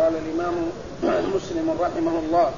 قال الإمام مسلم رحمه الله: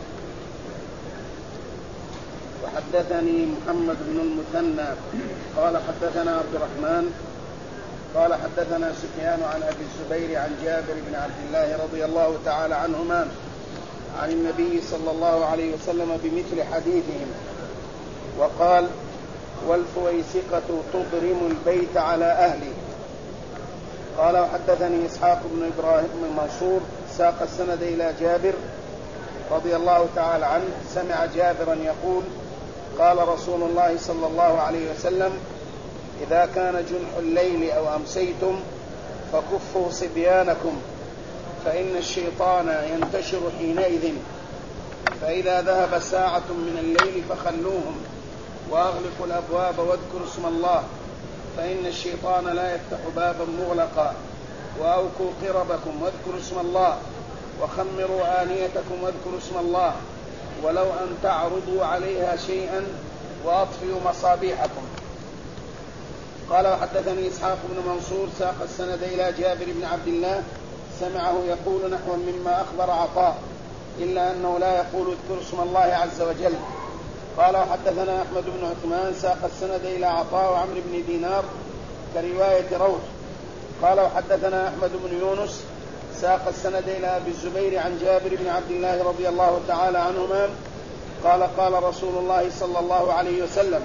وحدثني محمد بن المثنى قال حدثنا عبد الرحمن قال حدثنا سفيان عن أبي الزبير عن جابر بن عبد الله رضي الله تعالى عنهما عن النبي صلى الله عليه وسلم بمثل حديثهم، وقال: والفويسقة تضرم البيت على أهله. قال: وحدثني إسحاق بن إبراهيم بن منصور ساق السند إلى جابر رضي الله تعالى عنه سمع جابرا يقول: قال رسول الله صلى الله عليه وسلم: إذا كان جنح الليل أو أمسيتم فكفوا صبيانكم، فإن الشيطان ينتشر حينئذ، فإذا ذهب ساعة من الليل فخلوهم، وأغلقوا الأبواب واذكروا اسم الله، فإن الشيطان لا يفتح بابا مغلقا، وأوكوا قربكم واذكروا اسم الله، وخمروا آنيتكم واذكروا اسم الله، ولو أن تعرضوا عليها شيئا، وأطفئوا مصابيحكم. قال: وحدثني إسحاق بن منصور ساق السند إلى جابر بن عبد الله سمعه يقول نحو مما أخبر عطاء، إلا أنه لا يقول اذكروا اسم الله عز وجل. قال: وحدثنا أحمد بن عثمان ساق السند إلى عطاء وعمرو بن دينار كرواية روح. قال: وحدثنا أحمد بن يونس ساق السند إلى أبي الزبير عن جابر بن عبد الله رضي الله تعالى عنهما قال: قال رسول الله صلى الله عليه وسلم: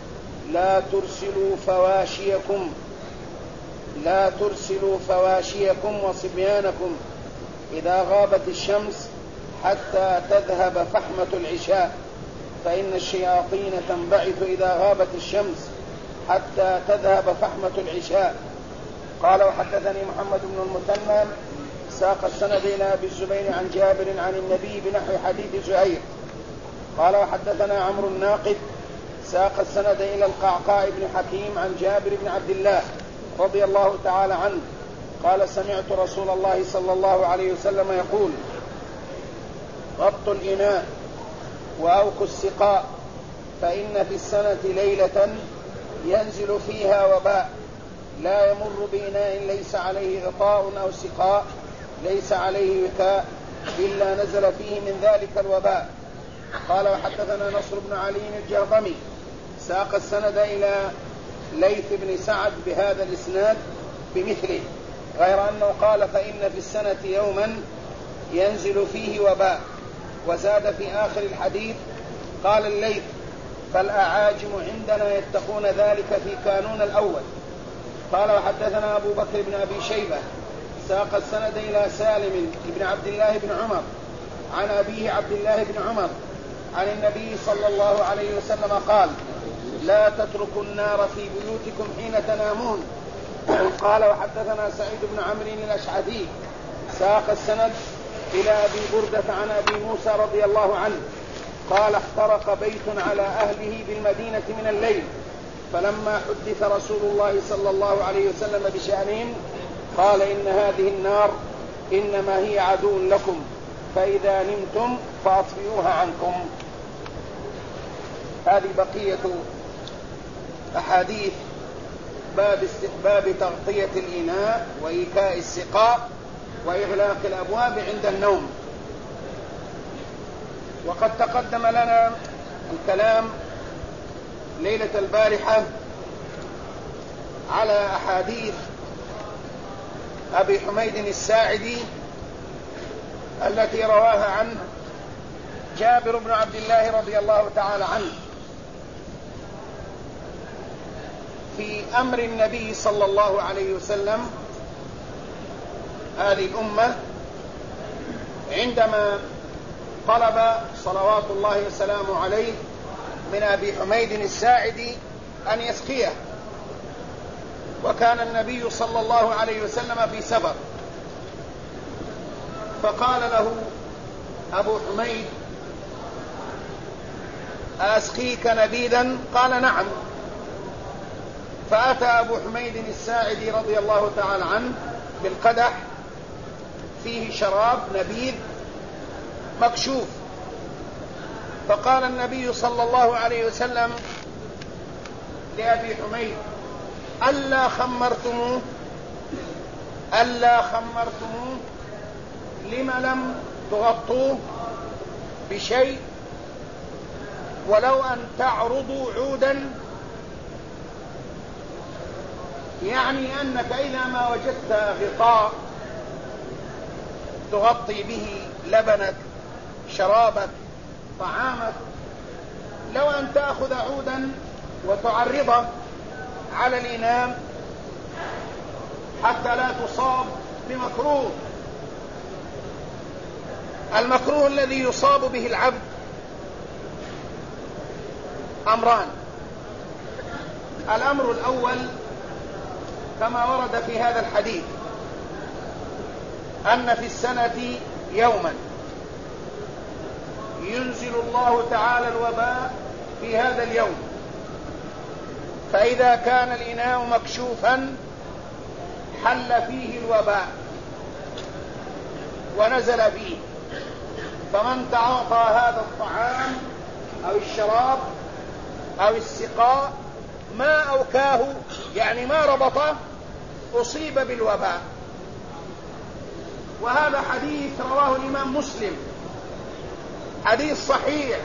لا ترسلوا فواشيكم وصبيانكم إذا غابت الشمس حتى تذهب فحمة العشاء، فإن الشياطين تنبعث إذا غابت الشمس حتى تذهب فحمة العشاء. قال: وحدثني محمد بن المثنى ساق السند إلى أبي الزبير عن جابر عن النبي بنحو حديث زهير. قال: وحدثنا عمرو الناقد ساق السند إلى القعقاع بن حكيم عن جابر بن عبد الله رضي الله تعالى عنه قال: سمعت رسول الله صلى الله عليه وسلم يقول: غطوا الإناء وأوكوا السقاء، فإن في السنة ليلة ينزل فيها وباء، لا يمر بإناء ليس عليه غطاء أو سقاء ليس عليه وكاء إلا نزل فيه من ذلك الوباء. قال: وحدثنا نصر بن علي الجهضمي ساق السند إلى ليث بن سعد بهذا الإسناد بمثله، غير أنه قال: فإن في السنة يوما ينزل فيه وباء، وزاد في آخر الحديث قال الليث: فالأعاجم عندنا يتقون ذلك في كانون الأول. قال: وحدثنا أبو بكر بن أبي شيبة ساق السند إلى سالم بن عبد الله بن عمر عن أبيه عبد الله بن عمر عن النبي صلى الله عليه وسلم قال: لا تتركوا النار في بيوتكم حين تنامون. قال: وحدثنا سعيد بن عمرو الأشعثي ساق السند إلى أبي بردة عن أبي موسى رضي الله عنه قال: احترق بيت على أهله بالمدينة من الليل، فلما حدث رسول الله صلى الله عليه وسلم بشأنهم قال: إن هذه النار إنما هي عدو لكم، فإذا نمتم فأطفئوها عنكم. هذه بقية أحاديث باب استحباب تغطية الإناء وإيكاء السقاء وإغلاق الأبواب عند النوم. وقد تقدم لنا الكلام ليلة البارحة على أحاديث أبي حميد الساعدي التي رواها عنه جابر بن عبد الله رضي الله تعالى عنه في أمر النبي صلى الله عليه وسلم هذه الأمة عندما طلب صلوات الله وسلامه عليه من أبي حميد الساعدي أن يسقيه، وكان النبي صلى الله عليه وسلم في سفر، فقال له أبو حميد: أسقيك نبيذا؟ قال: نعم. فأتى أبو حميد الساعدي رضي الله تعالى عنه بالقدح فيه شراب نبيذ مكشوف، فقال النبي صلى الله عليه وسلم لأبي حميد: ألا خمرتموه؟ لم لم تغطوه بشيء ولو أن تعرضوا عودا؟ يعني أنك إذا ما وجدت غطاء تغطي به لبنك، شرابك، طعامك، لو أن تأخذ عودا وتعرضه على الإناء حتى لا تصاب بمكروه. المكروه الذي يصاب به العبد أمران: الأمر الأول كما ورد في هذا الحديث أن في السنة يوما ينزل الله تعالى الوباء في هذا اليوم، فإذا كان الإناء مكشوفا حل فيه الوباء ونزل فيه، فمن تعاطى هذا الطعام أو الشراب أو السقاء ما أوكاه، يعني ما ربطه، أصيب بالوباء. وهذا حديث رواه الإمام مسلم، حديث صحيح،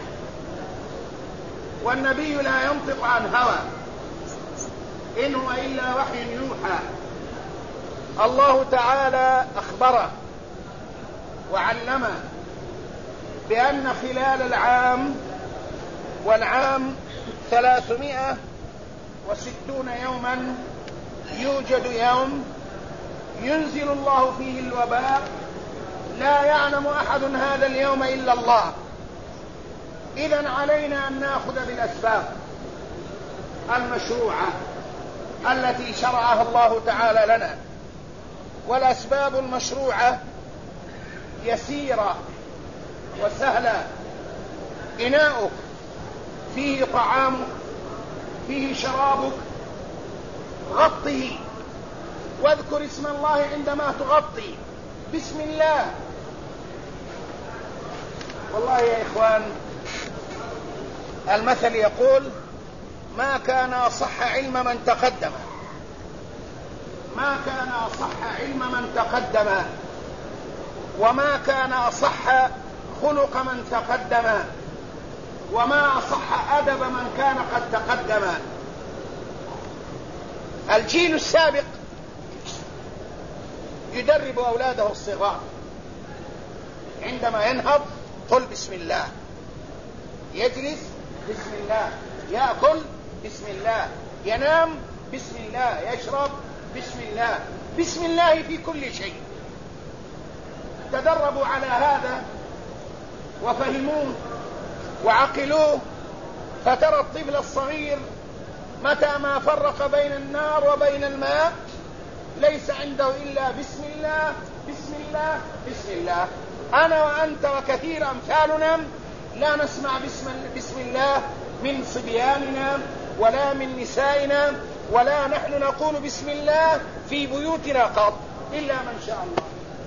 والنبي لا ينطق عن هوى، إن هو إلا وحي يوحى. الله تعالى أخبره وعلمه بأن خلال العام، والعام 360 يوما، يوجد يوم ينزل الله فيه الوباء لا يعلم أحد هذا اليوم إلا الله. إذن علينا أن نأخذ بالأسباب المشروعة التي شرعها الله تعالى لنا، والأسباب المشروعة يسيرة وسهلة. إناؤك فيه طعامك، فيه شرابك، غطه واذكر اسم الله عندما تغطي، بسم الله. والله يا إخوان المثل يقول: ما كان أصح علم من تقدم، ما كان أصح علم من تقدم، وما كان أصح خلق من تقدم، وما أصح أدب من كان قد تقدم. الجيل السابق يدرب أولاده الصغار، عندما ينهض قل بسم الله، يجلس بسم الله، يأكل بسم الله، ينام بسم الله، يشرب بسم الله، بسم الله في كل شيء. تدربوا على هذا وفهموه وعقلوه، فترى الطفل الصغير متى ما فرق بين النار وبين الماء ليس عنده إلا بسم الله بسم الله بسم الله. أنا وأنت وكثير أمثالنا لا نسمع بسم الله من صبياننا ولا من نسائنا، ولا نحن نقول بسم الله في بيوتنا قط إلا من شاء الله.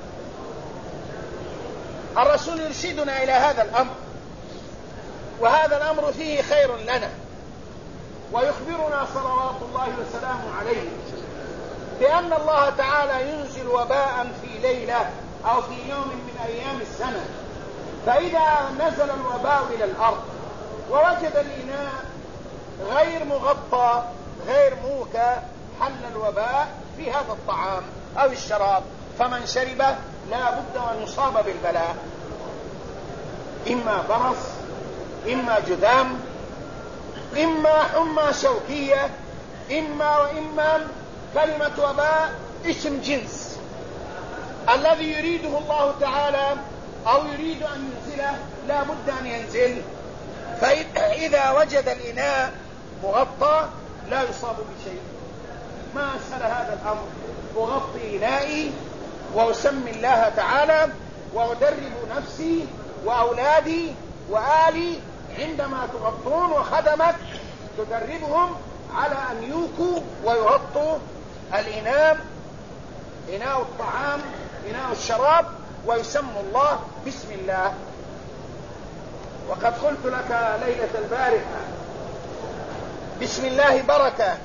الرسول يرشدنا إلى هذا الأمر، وهذا الأمر فيه خير لنا، ويخبرنا صلوات الله وسلامه عليه بأن الله تعالى ينزل وباء في ليلة أو في يوم من أيام السنة، فإذا نزل الوباء إلى الأرض ووجد الإناء غير مغطى غير موكى حل الوباء في هذا الطعام أو الشراب، فمن شربه لا بد أن يصاب بالبلاء، إما برص، إما جذام، إما حمى شوكية، وإما كلمة وباء اسم جنس الذي يريده الله تعالى أو يريد أن ينزله لا بد أن ينزل. فإذا وجد الإناء مغطى لا يصاب بشيء. ما أسهل هذا الأمر، أغطي إنائي وأسمي الله تعالى وأدرب نفسي وأولادي وآلي عندما تغطون، وخدمك تدربهم على أن يوكوا ويغطوا الإناء، إناء الطعام، إناء الشراب، ويسموا الله بسم الله. وقد قلت لك ليلة البارحة بسم الله بركة،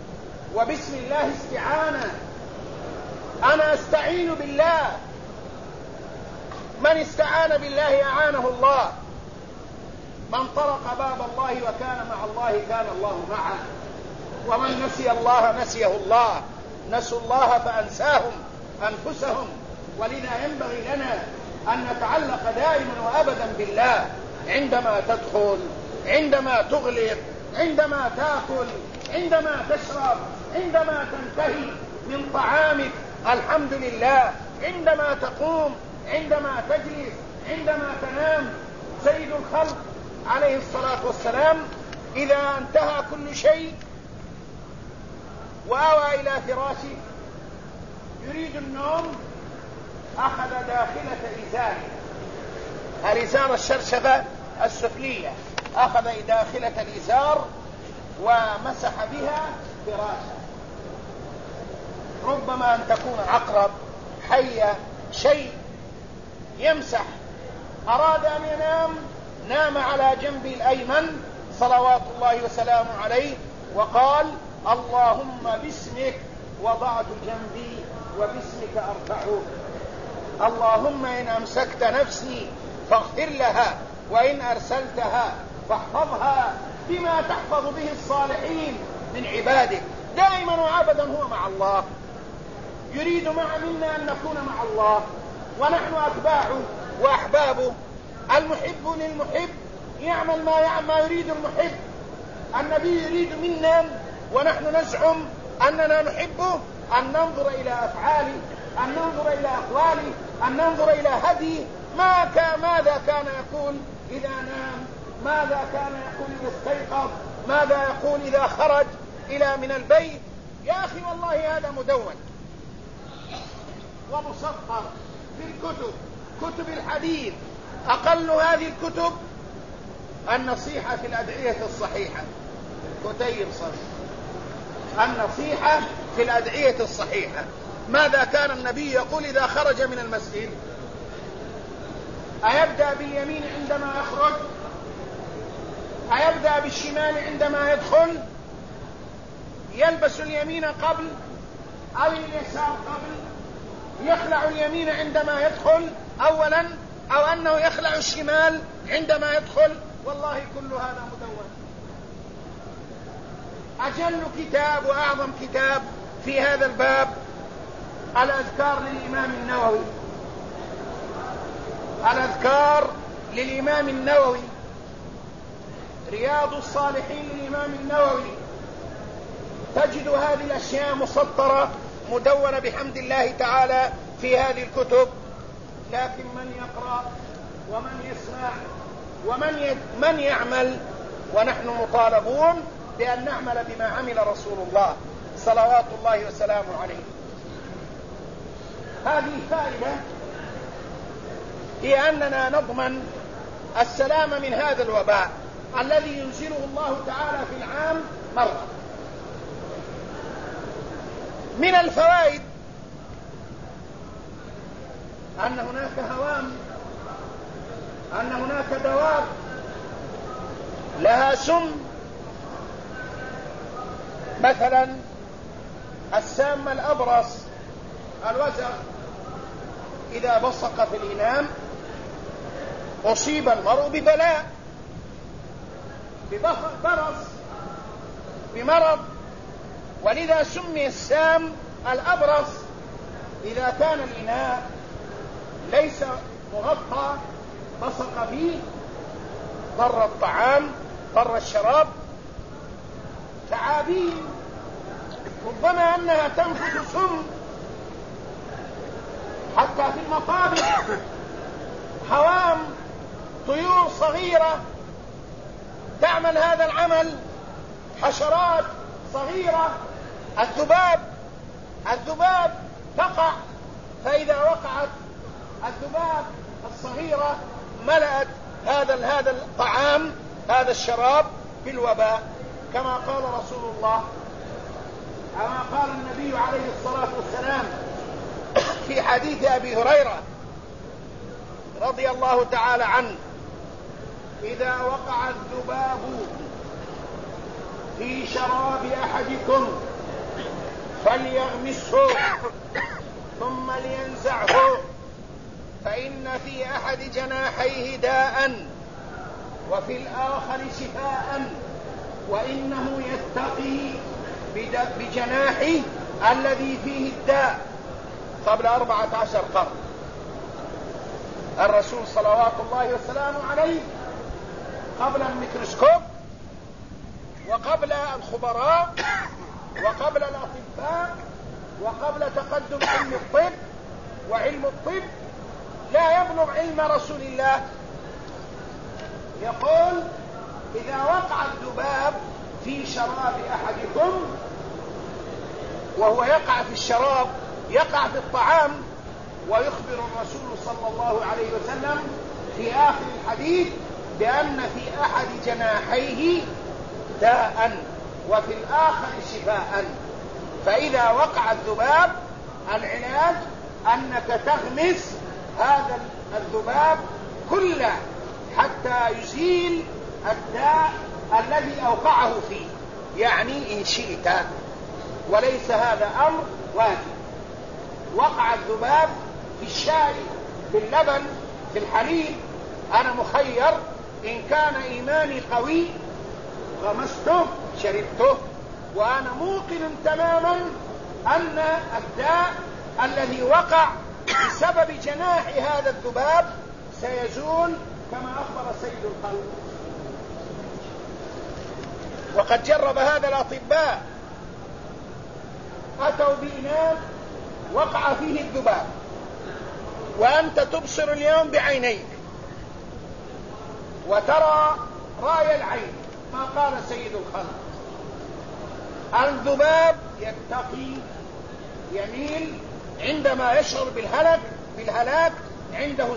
وبسم الله استعانة. أنا أستعين بالله من استعان بالله أعانه الله، من طرق باب الله وكان مع الله كان الله معه، ومن نسي الله نسيه الله، نسوا الله فأنساهم أنفسهم. ولذا ينبغي لنا أن نتعلق دائما وأبدا بالله، عندما تدخل، عندما تغلق، عندما تأكل، عندما تشرب، عندما تنتهي من طعامك الحمد لله، عندما تقوم، عندما تجلس، عندما تنام. سيد الخلق عليه الصلاة والسلام إذا انتهى كل شيء وآوى إلى فراشه يريد النوم أخذ داخلة إزاره، الإزار الشرشفة السفلية، أخذ داخلة الإزار ومسح بها فراشه. ربما أن تكون عقرب، حية، شيء يمسح. أراد أن ينام، نام على جنبي الأيمن صلوات الله وسلامه عليه وقال: اللهم باسمك وضعت جنبي وباسمك أرفعه. اللهم إن أمسكت نفسي فاغفر لها، وإن أرسلتها فاحفظها بما تحفظ به الصالحين من عبادك. دائما وأبدا هو مع الله، يريد منا أن نكون مع الله، ونحن أتباعه وأحبابه. المحب للمحب يعمل ما يريد المحب. النبي يريد منا ونحن نزعم أننا نحبه أن ننظر إلى أفعاله، أن ننظر إلى أقواله، أن ننظر إلى هديه. ماذا كان يقول إذا نام؟ ماذا كان يقول إذا استيقظ؟ ماذا يقول إذا خرج من البيت؟ يا أخي والله هذا مدون ومسطر في الكتب، كتب الحديث. أقل هذه الكتب النصيحة في الأدعية الصحيحة، كتيب صغير، النصيحة في الأدعية الصحيحة. ماذا كان النبي يقول إذا خرج من المسجد؟ أيبدأ باليمين عندما يخرج؟ أيبدأ بالشمال عندما يدخل؟ يلبس اليمين قبل أو اليسار قبل؟ يخلع اليمين عندما يدخل أولا، أو أنه يخلع الشمال عندما يدخل؟ والله كل هذا مدون. أجل كتاب وأعظم كتاب في هذا الباب الأذكار للإمام النووي، الأذكار للإمام النووي، رياض الصالحين للإمام النووي. تجد هذه الأشياء مسطرة مدونة بحمد الله تعالى في هذه الكتب، لكن من يقرأ ومن يسمع ومن يعمل، ونحن مطالبون بأن نعمل بما عمل رسول الله صلوات الله وسلامه عليه. هذه فائدة هي أننا نضمن السلام من هذا الوباء الذي ينزله الله تعالى في العام مرة. من الفوائد أن هناك هوام، أن هناك دواب لها سم، مثلا السام الأبرص الوزغ إذا بصق في الإناء أصيب المرء ببلاء، ببرص، بمرض. ولذا سمي السام الأبرص إذا كان الإناء ليس مغطى بصق فيه، ضر الطعام، ضر الشراب. تعابين ربما أنها تنفث سم حتى في المطابخ، هوام، طيور صغيرة تعمل هذا العمل، حشرات صغيرة، الذباب تقع، فإذا وقعت الذباب الصغيرة ملأت هذا الطعام، هذا الشراب بالوباء، كما قال رسول الله، كما قال النبي عليه الصلاة والسلام في حديث أبي هريرة رضي الله تعالى عنه: إذا وقع الذباب في شراب أحدكم فليغمسه ثم لينزعه، فإن في أحد جناحيه داء وفي الآخر شفاء، وإنه يتقي بجناحه الذي فيه الداء. قبل 14 قرن الرسول صلوات الله وسلامه عليه، قبل الميكروسكوب وقبل الخبراء وقبل الأطباء وقبل تقدم علم الطب، وعلم الطب لا يبلغ علم رسول الله، يقول: إذا وقع الذباب في شراب أحدكم، وهو يقع في الشراب يقع في الطعام، ويخبر الرسول صلى الله عليه وسلم في آخر الحديث بأن في أحد جناحيه داء وفي الآخر شفاء. فإذا وقع الذباب العلاج أنك تغمس هذا الذباب كله حتى يزيل الداء الذي أوقعه فيه، يعني إن شئت، وليس هذا أمر واجب. وقع الذباب في الشاي، في اللبن، في الحليب، أنا مخير إن كان إيماني قوي غمسته شربته، وأنا موقن تماما أن الداء الذي وقع بسبب جناح هذا الذباب سيزول كما أخبر سيد الخلق. وقد جرب هذا الأطباء، أتوا بإناء وقع فيه الذباب، وأنت تبصر اليوم بعينيك وترى رأي العين ما قال سيد الخلق. الذباب يتقي، يميل عندما يشعر بالهلاك عنده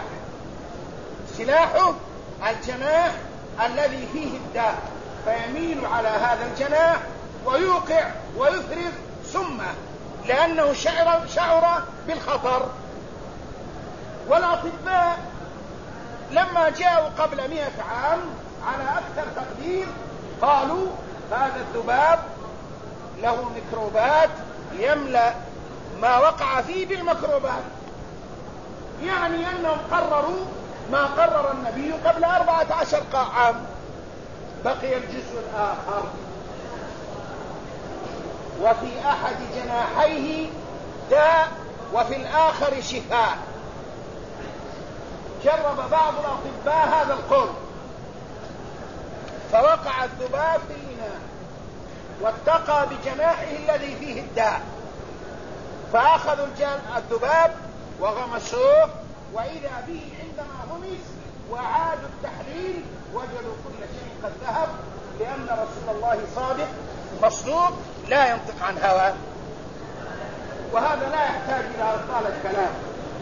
سلاحه الجناح الذي فيه الداء، فيميل على هذا الجناح ويوقع ويفرغ سمه لأنه شعر بالخطر. والأطباء لما جاءوا قبل 100 عام على أكثر تقدير قالوا هذا الذباب له ميكروبات يملأ ما وقع فيه بالميكروبات، يعني أنهم قرروا ما قرر النبي قبل 14 عام. بقي الجزء الآخر: وفي أحد جناحيه داء وفي الآخر شفاء. جرب بعض الأطباء هذا القول، فوقع الذباب في الإناء واتقى بجناحه الذي فيه الداء، فأخذوا الذباب وغمسوه، وإذا به عندما غمس وعادوا التحليل وجدوا كل شيء قد ذهب، لأن رسول الله صادق مصدوق لا ينطق عن هوى. وهذا لا يحتاج إلى إطالة كلام،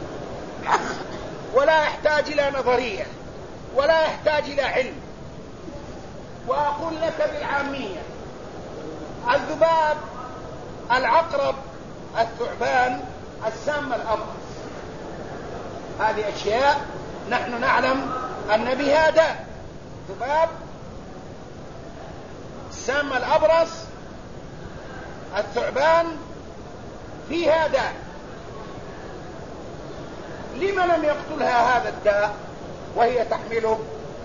ولا يحتاج إلى نظرية، ولا يحتاج إلى علم. وأقول لك بالعامية: الذباب، العقرب، الثعبان، السام الأبرص، هذه أشياء نحن نعلم أن بها داء. ذباب، السام الأبرص، الثعبان فيها داء. لما لم يقتلها هذا الداء وهي تحمله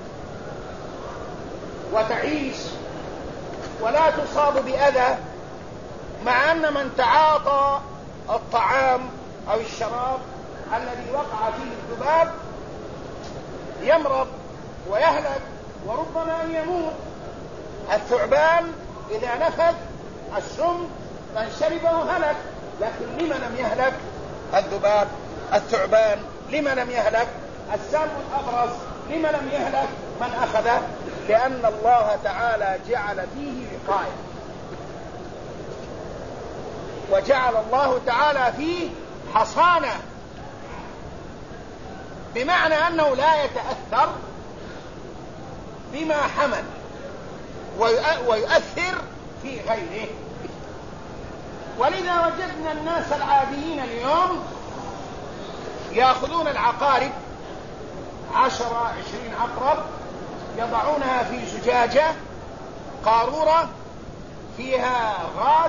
وتعيش ولا تصاب بأذى، مع أن من تعاطى الطعام أو الشراب الذي وقع فيه الذباب يمرض ويهلك وربما أن يموت. الثعبان إذا نفذ السم من شربه هلك، لكن لما لم يهلك الذباب؟ الثعبان لما لم يهلك؟ السام الأبرص لما لم يهلك من أخذه؟ لأن الله تعالى جعل فيه وقاية، وجعل الله تعالى فيه حصانة، بمعنى أنه لا يتأثر بما حمل ويؤثر في غيره. ولذا وجدنا الناس العاديين اليوم يأخذون العقارب 10-20 عقرب، يضعونها في زجاجة قارورة فيها غاز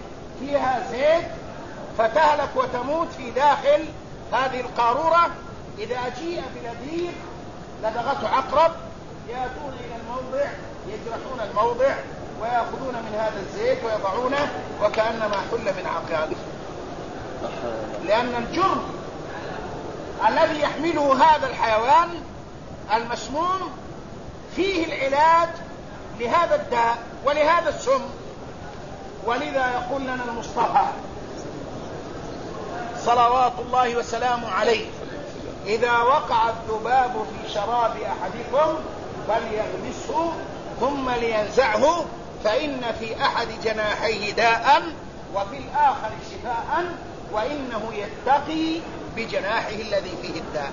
فيها زيت، فتهلك وتموت في داخل هذه القارورة، إذا جيء بنذير لدغته عقرب يأتون إلى الموضع يجرحون الموضع ويأخذون من هذا الزيت ويضعونه وكأنما حل من عقاله، لأن الجرم الذي يحمله هذا الحيوان المسموم فيه العلاج لهذا الداء ولهذا السم. ولذا يقول لنا المصطفى صلوات الله وسلامه عليه: إذا وقع الذباب في شراب أحدكم فليغمسه ثم لينزعه فإن في أحد جناحيه داء وفي الآخر شفاء وإنه يتقي بجناحه الذي فيه الداء.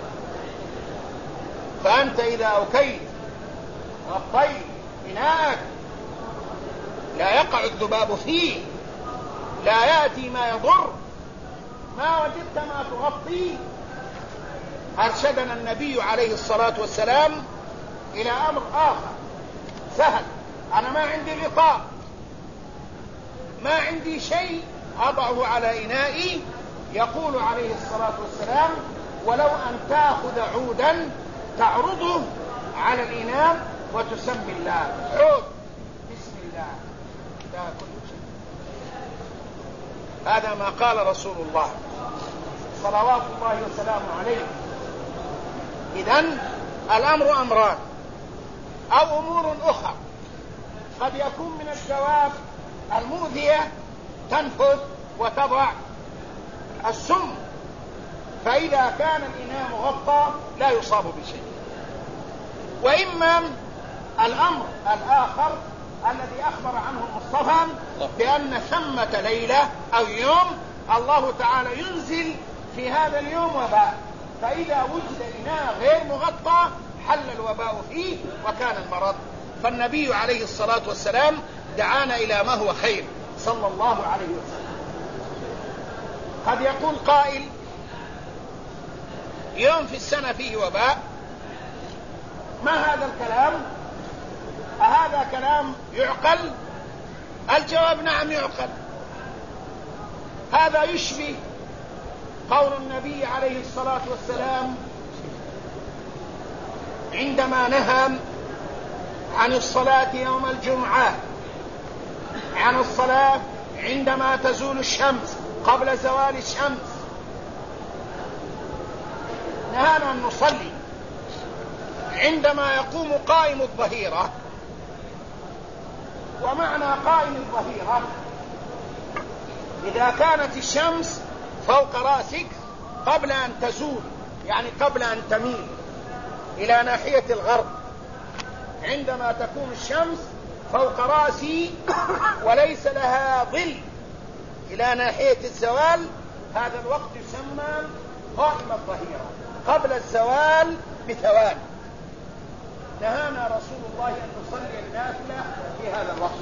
فأنت إذا أوكيت غطيت إناءك لا يقع الذباب فيه، لا يأتي ما يضر، ما وجدت ما تغطي. أرشدنا النبي عليه الصلاة والسلام إلى أمر آخر سهل. أنا ما عندي غطاء، ما عندي شيء أضعه على إنائي، يقول عليه الصلاة والسلام: ولو أن تأخذ عودا تعرضه على الإناء وتسمي الله، عود بسم الله تأكل شيء. هذا ما قال رسول الله صلوات الله وسلامه عليه. إذن الأمر أمران أو أمور أخرى. قد يكون من الدواب المؤذية تنفذ وتضع السم، فإذا كان الإناء مغطى لا يصاب بشيء. وإما الأمر الآخر الذي أخبر عنه المصطفى بأن ثمة ليلة أو يوم الله تعالى ينزل في هذا اليوم وباء، فإذا وجد إناء غير مغطى حل الوباء فيه وكان المرض. فالنبي عليه الصلاة والسلام دعانا إلى ما هو خير صلى الله عليه وسلم. قد يقول قائل: يوم في السنة فيه وباء، ما هذا الكلام؟ أهذا كلام يعقل؟ الجواب: نعم يعقل. هذا يشبه قول النبي عليه الصلاة والسلام عندما نهى عن الصلاة يوم الجمعة، عن الصلاة عندما تزول الشمس قبل زوال الشمس، نهانا أن نصلي عندما يقوم قائم الظهيرة. ومعنى قائم الظهيرة إذا كانت الشمس فوق رأسك قبل أن تزول، يعني قبل أن تميل إلى ناحية الغرب، عندما تكون الشمس فوق رأسي وليس لها ظل إلى ناحية الزوال، هذا الوقت يسمى قائم الظهيرة قبل الزوال بثواني. نهانا رسول الله أن نصلي النافلة في هذا الوقت.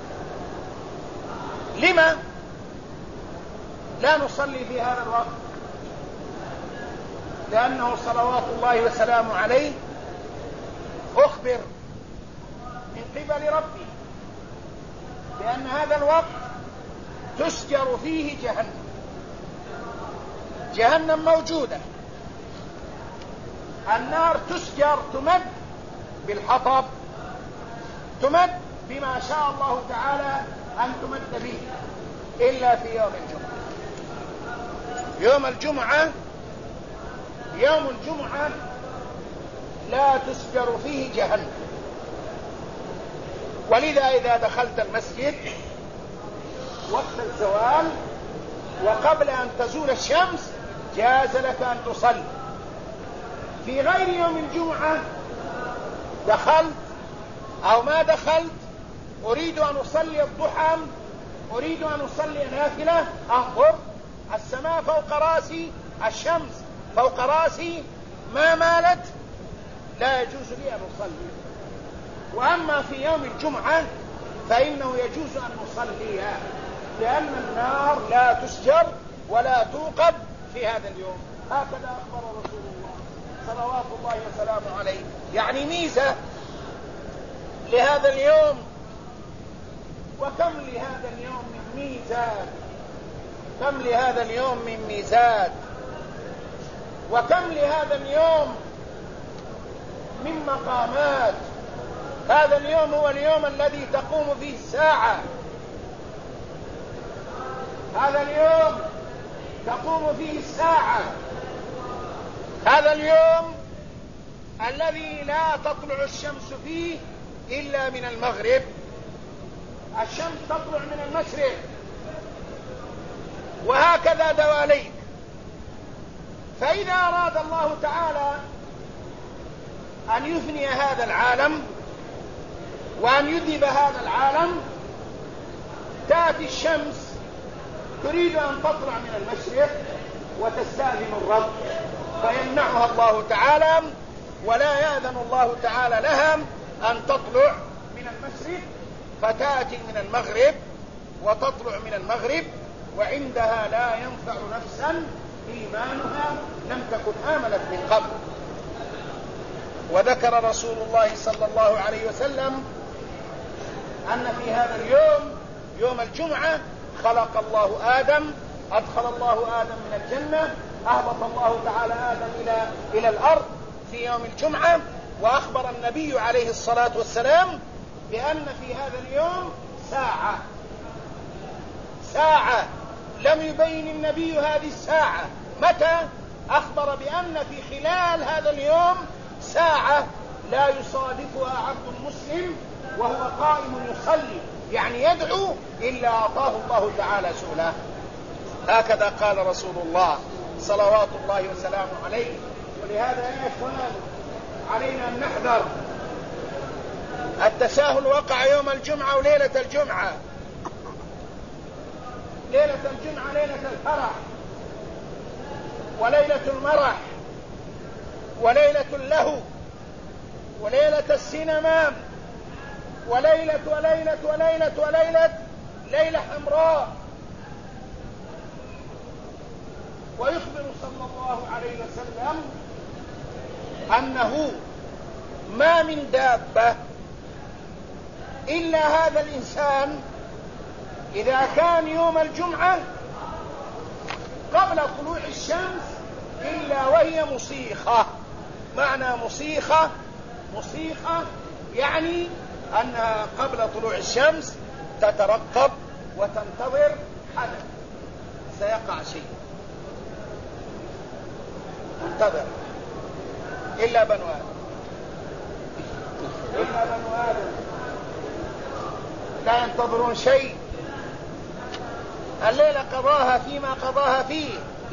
لما لا نصلي في هذا الوقت؟ لأنه صلوات الله وسلامه عليه أخبر من قبل ربي بأن هذا الوقت تسجر فيه جهنم. جهنم موجودة، النار تسجر، تمد بالحطب، تمد بما شاء الله تعالى أن تمد به، إلا في يوم الجمعة. يوم الجمعة لا تسجر فيه جهنم. ولذا إذا دخلت المسجد وقت الزوال وقبل أن تزول الشمس جاز لك أن تصلي. في غير يوم الجمعة دخلت أو ما دخلت، أريد أن أصلي الضحى، أريد أن أصلي نافلة، أنظر السماء فوق رأسي، الشمس فوق رأسي، ما مالت، لا يجوز لي أن أصلي. وأما في يوم الجمعة فإنه يجوز أن نصليها، لأن النار لا تسجر ولا توقد في هذا اليوم. هكذا أخبر رسول الله صلوات الله وسلامه عليه. يعني ميزة لهذا اليوم. وكم لهذا اليوم من ميزات، كم لهذا اليوم من ميزات. وكم لهذا اليوم من مقامات. هذا اليوم هو اليوم الذي تقوم فيه الساعة، هذا اليوم تقوم فيه الساعة، هذا اليوم الذي لا تطلع الشمس فيه إلا من المغرب. الشمس تطلع من المشرق، وهكذا دواليك. فإذا أراد الله تعالى أن يفني هذا العالم وأن يذهب هذا العالم، تأتي الشمس تريد أن تطلع من المشرق وتستأذن الرب فيمنعها الله تعالى، ولا يأذن الله تعالى لها أن تطلع من المشرق، فتأتي من المغرب وتطلع من المغرب، وعندها لا ينفع نفسا إيمانها لم تكن آمنت من قبل. وذكر رسول الله صلى الله عليه وسلم أن في هذا اليوم، يوم الجمعة، خلق الله آدم، أدخل الله آدم من الجنة، أهبط الله تعالى آدم إلى الأرض في يوم الجمعة. وأخبر النبي عليه الصلاة والسلام بأن في هذا اليوم ساعة لم يبين النبي هذه الساعة متى. أخبر بأن في خلال هذا اليوم ساعة لا يصادفها عبد مسلم وهو قائم يصلي، يعني يدعو، إلا أعطاه الله تعالى سؤله. هكذا قال رسول الله صلوات الله وسلامه عليه. ولهذا يا إخوان علينا أن نحذر. التساهل وقع يوم الجمعة وليلة الجمعة. ليلة الجمعة ليلة الفرح وليلة المرح وليلة اللهو وليلة السينما وليلة ليلة حمراء. ويخبر صلى الله عليه وسلم أنه ما من دابة إلا هذا الإنسان إذا كان يوم الجمعة قبل طلوع الشمس إلا وهي مصيخة. معنى مصيخة يعني أنها قبل طلوع الشمس تترقب وتنتظر حدث سيقع شيء، تنتظر. إلا بنو آدم لا ينتظرون شيء. الليلة قضاها فيما قضاها فيه،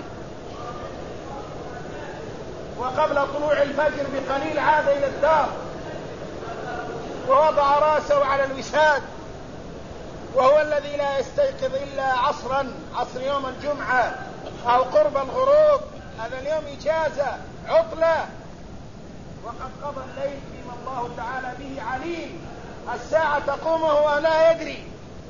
وقبل طلوع الفجر بقليل عاد إلى الدار ووضع رأسه على الوساد، وهو الذي لا يستيقظ إلا عصر يوم الجمعة أو قرب الغروب. هذا اليوم إجازة عطلة، وقد قضى الليل فيما الله تعالى به عليم. الساعة تقوم وهو لا يدري.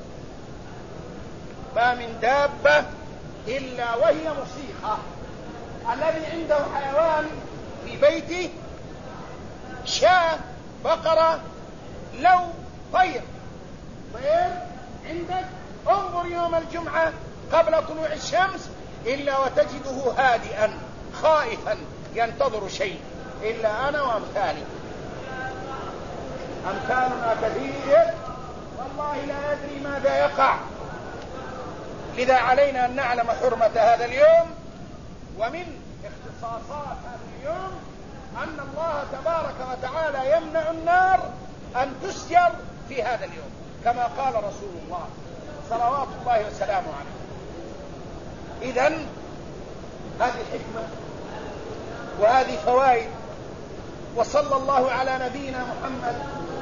ما من دابة إلا وهي مصيخة. الذي عنده حيوان في بيته، شاة، بقرة، لو طير عندك، انظر يوم الجمعة قبل طلوع الشمس إلا وتجده هادئا خائفا ينتظر شيء. إلا أنا وأمثالي، أمثالنا كثير والله لا يدري ماذا يقع. لذا علينا أن نعلم حرمة هذا اليوم. ومن اختصاصات هذا اليوم أن الله تبارك وتعالى يمنع النار أن تسجر في هذا اليوم، كما قال رسول الله صلوات الله وسلامه عليه. إذن هذه حكمة وهذه فوائد. وصلى الله على نبينا محمد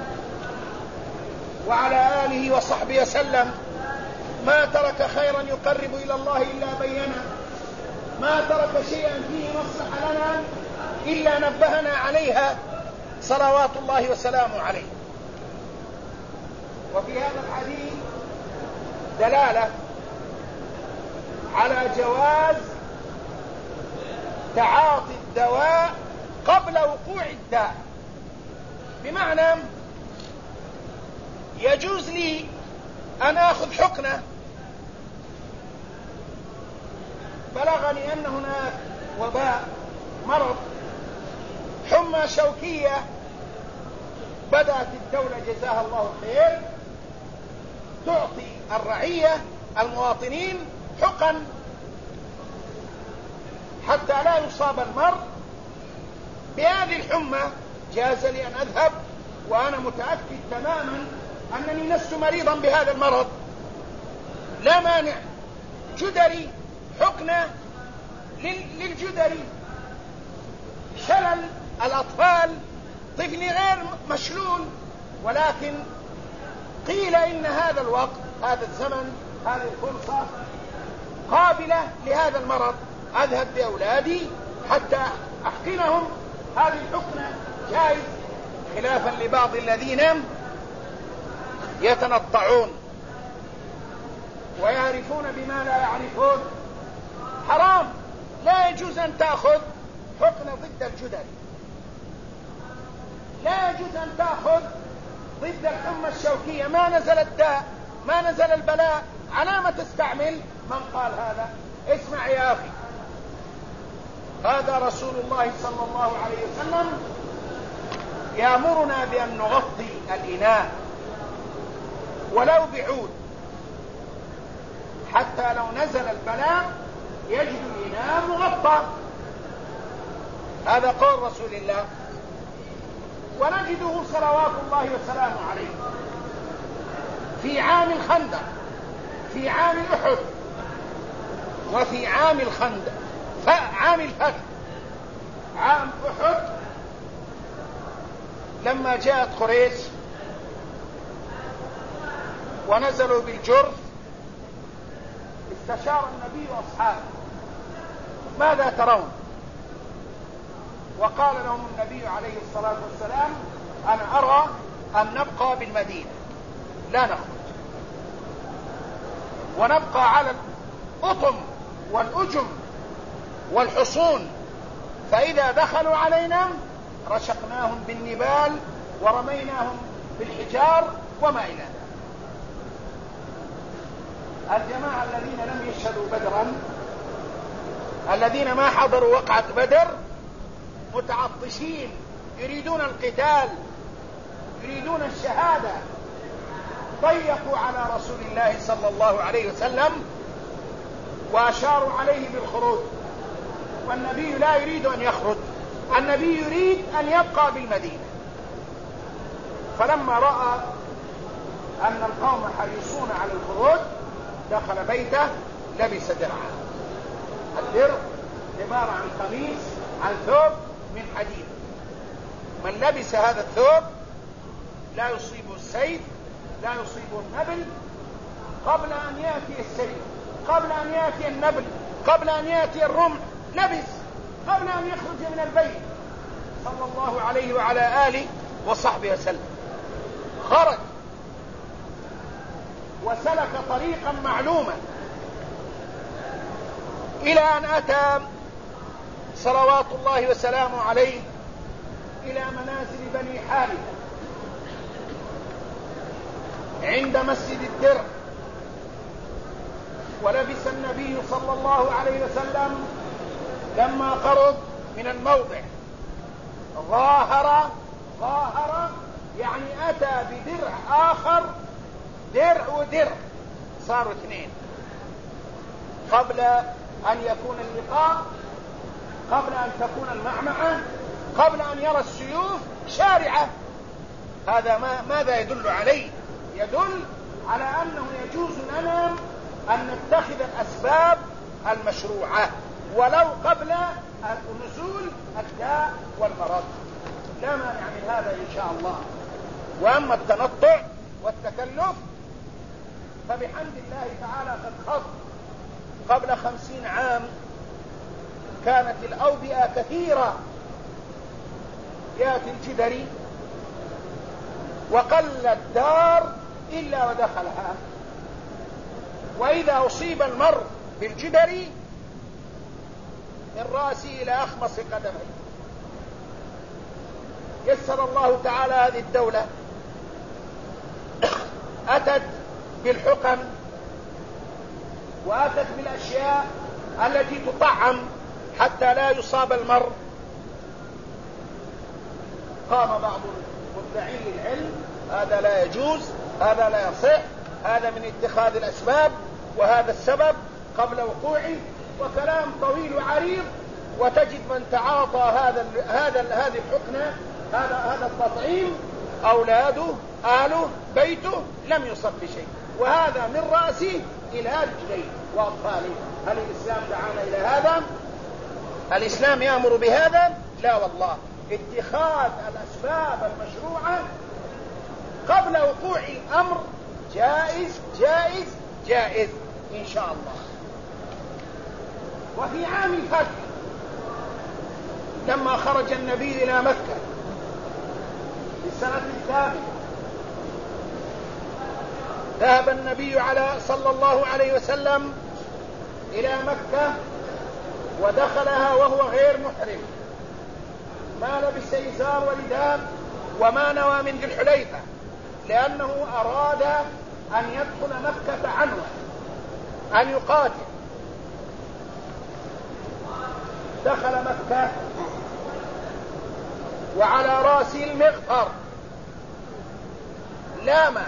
وعلى آله وصحبه وسلم. ما ترك خيرا يقرب إلى الله إلا بينه، ما ترك شيئا فيه مصلحة لنا إلا نبهنا عليها صلوات الله وسلامه عليه. وفي هذا الحديث دلالة على جواز تعاطي الدواء قبل وقوع الداء. بمعنى يجوز لي أن أخذ حقنة، بلغني أن هناك وباء مرض حمى شوكية، بدأت الدولة جزاها الله خير تعطي الرعية المواطنين حقن حتى لا يصاب المرء بهذه الحمى. جاز لي أن أذهب وأنا متأكد تماما أنني لست مريضا بهذا المرض، لا مانع، جدري، حقنة للجدري، شلل الأطفال، طفل غير مشلول، ولكن قيل إن هذا الوقت، هذا الزمن، هذه الفرصة قابلة لهذا المرض، أذهب بأولادي حتى أحقنهم هذه الحقنة، جائز، خلافا لبعض الذين يتنطعون ويعرفون بما لا يعرفون. حرام، لا يجوز أن تأخذ حقنة ضد الجدري، لا يجوز أن تأخذ ضد الحمى الشوكية، ما نزل الداء، ما نزل البلاء، على ما تستعمل. من قال هذا؟ اسمع يا أخي، هذا رسول الله صلى الله عليه وسلم يأمرنا بأن نغطي الإناء ولو بعود، حتى لو نزل البلاء يجد الإناء مغطى. هذا قول رسول الله، ونجده صلوات الله وسلامه عليه في عام الخندق، في عام أحد، وفي عام الخندق، عام الفتح، عام أحد، لما جاءت قريش ونزلوا بالجرف استشار النبي وأصحابه ماذا ترون؟ وقال لهم النبي عليه الصلاة والسلام أنا أرى أن نبقى بالمدينة لا نخرج، ونبقى على الأطم والأجم والحصون، فإذا دخلوا علينا رشقناهم بالنبال ورميناهم بالحجار وما إلى ذلك. الجماعة الذين لم يشهدوا بدرا، الذين ما حضروا وقعة بدر، متعطشين، يريدون القتال، يريدون الشهادة، ضيقوا على رسول الله صلى الله عليه وسلم وأشاروا عليه بالخروج، والنبي لا يريد أن يخرج، النبي يريد أن يبقى بالمدينة. فلما رأى أن القوم حريصون على الخروج دخل بيته، لبس درعا، الدرع عبارة عن قميص، عن ثوب من حديد، من لبس هذا الثوب لا يصيبه السيف، لا يصيبه النبل، قبل أن يأتي السيف، قبل أن يأتي النبل، قبل أن يأتي الرمح، لبس قبل أن يخرج من البيت صلى الله عليه وعلى آله وصحبه وسلم. خرج وسلك طريقا معلوما إلى أن أتى صلوات الله وسلامه عليه إلى منازل بني حارثة عند مسجد الدرع، ولبس النبي صلى الله عليه وسلم لما قرب من الموضع ظاهر يعني أتى بدرع آخر، درع ودرع صاروا اثنين، قبل أن يكون اللقاء، قبل أن تكون المعمعة، قبل أن يرى السيوف شارعة. هذا ماذا يدل عليه؟ يدل على أنه يجوز لنا أن نتخذ الأسباب المشروعة ولو قبل نزول الداء والمرض، لا مانع من هذا إن شاء الله. وأما التنطع والتكلف فبحمد الله تعالى قد خف. قبل 50 عام كانت الأوبئة كثيرة، يأتي الجدري وقل الدار إلا ودخلها، وإذا أصيب المرء بالجدري من رأسه إلى أخمص قدمه. يسر الله تعالى هذه الدولة، أتت بالحقن وأتت بالأشياء التي تطعم حتى لا يصاب المرء قام بعض مدعي العلم هذا لا يجوز، هذا لا يصح، هذا من اتخاذ الأسباب، وهذا السبب قبل وقوعه، وكلام طويل وعريض. وتجد من تعاطى هذه الحقنة، هذا التطعيم، أولاده، أهله، بيته، لم يصب بشيء، وهذا من رأسه إلى رجليه وأطفاله. هل الإسلام دعانا إلى هذا؟ الإسلام يأمر بهذا؟ لا والله. اتخاذ الأسباب المشروعة قبل وقوع الأمر جائز جائز جائز إن شاء الله. وفي عام الفتح لما خرج النبي إلى مكة في السنة الثامنة، ذهب النبي صلى الله عليه وسلم إلى مكة ودخلها وهو غير محرم، ما لبس إزار ورداء وما نوى من ذي الحليفة، لأنه أراد أن يدخل مكة عنوة، أن يقاتل. دخل مكة وعلى رأسه المغفر، لامة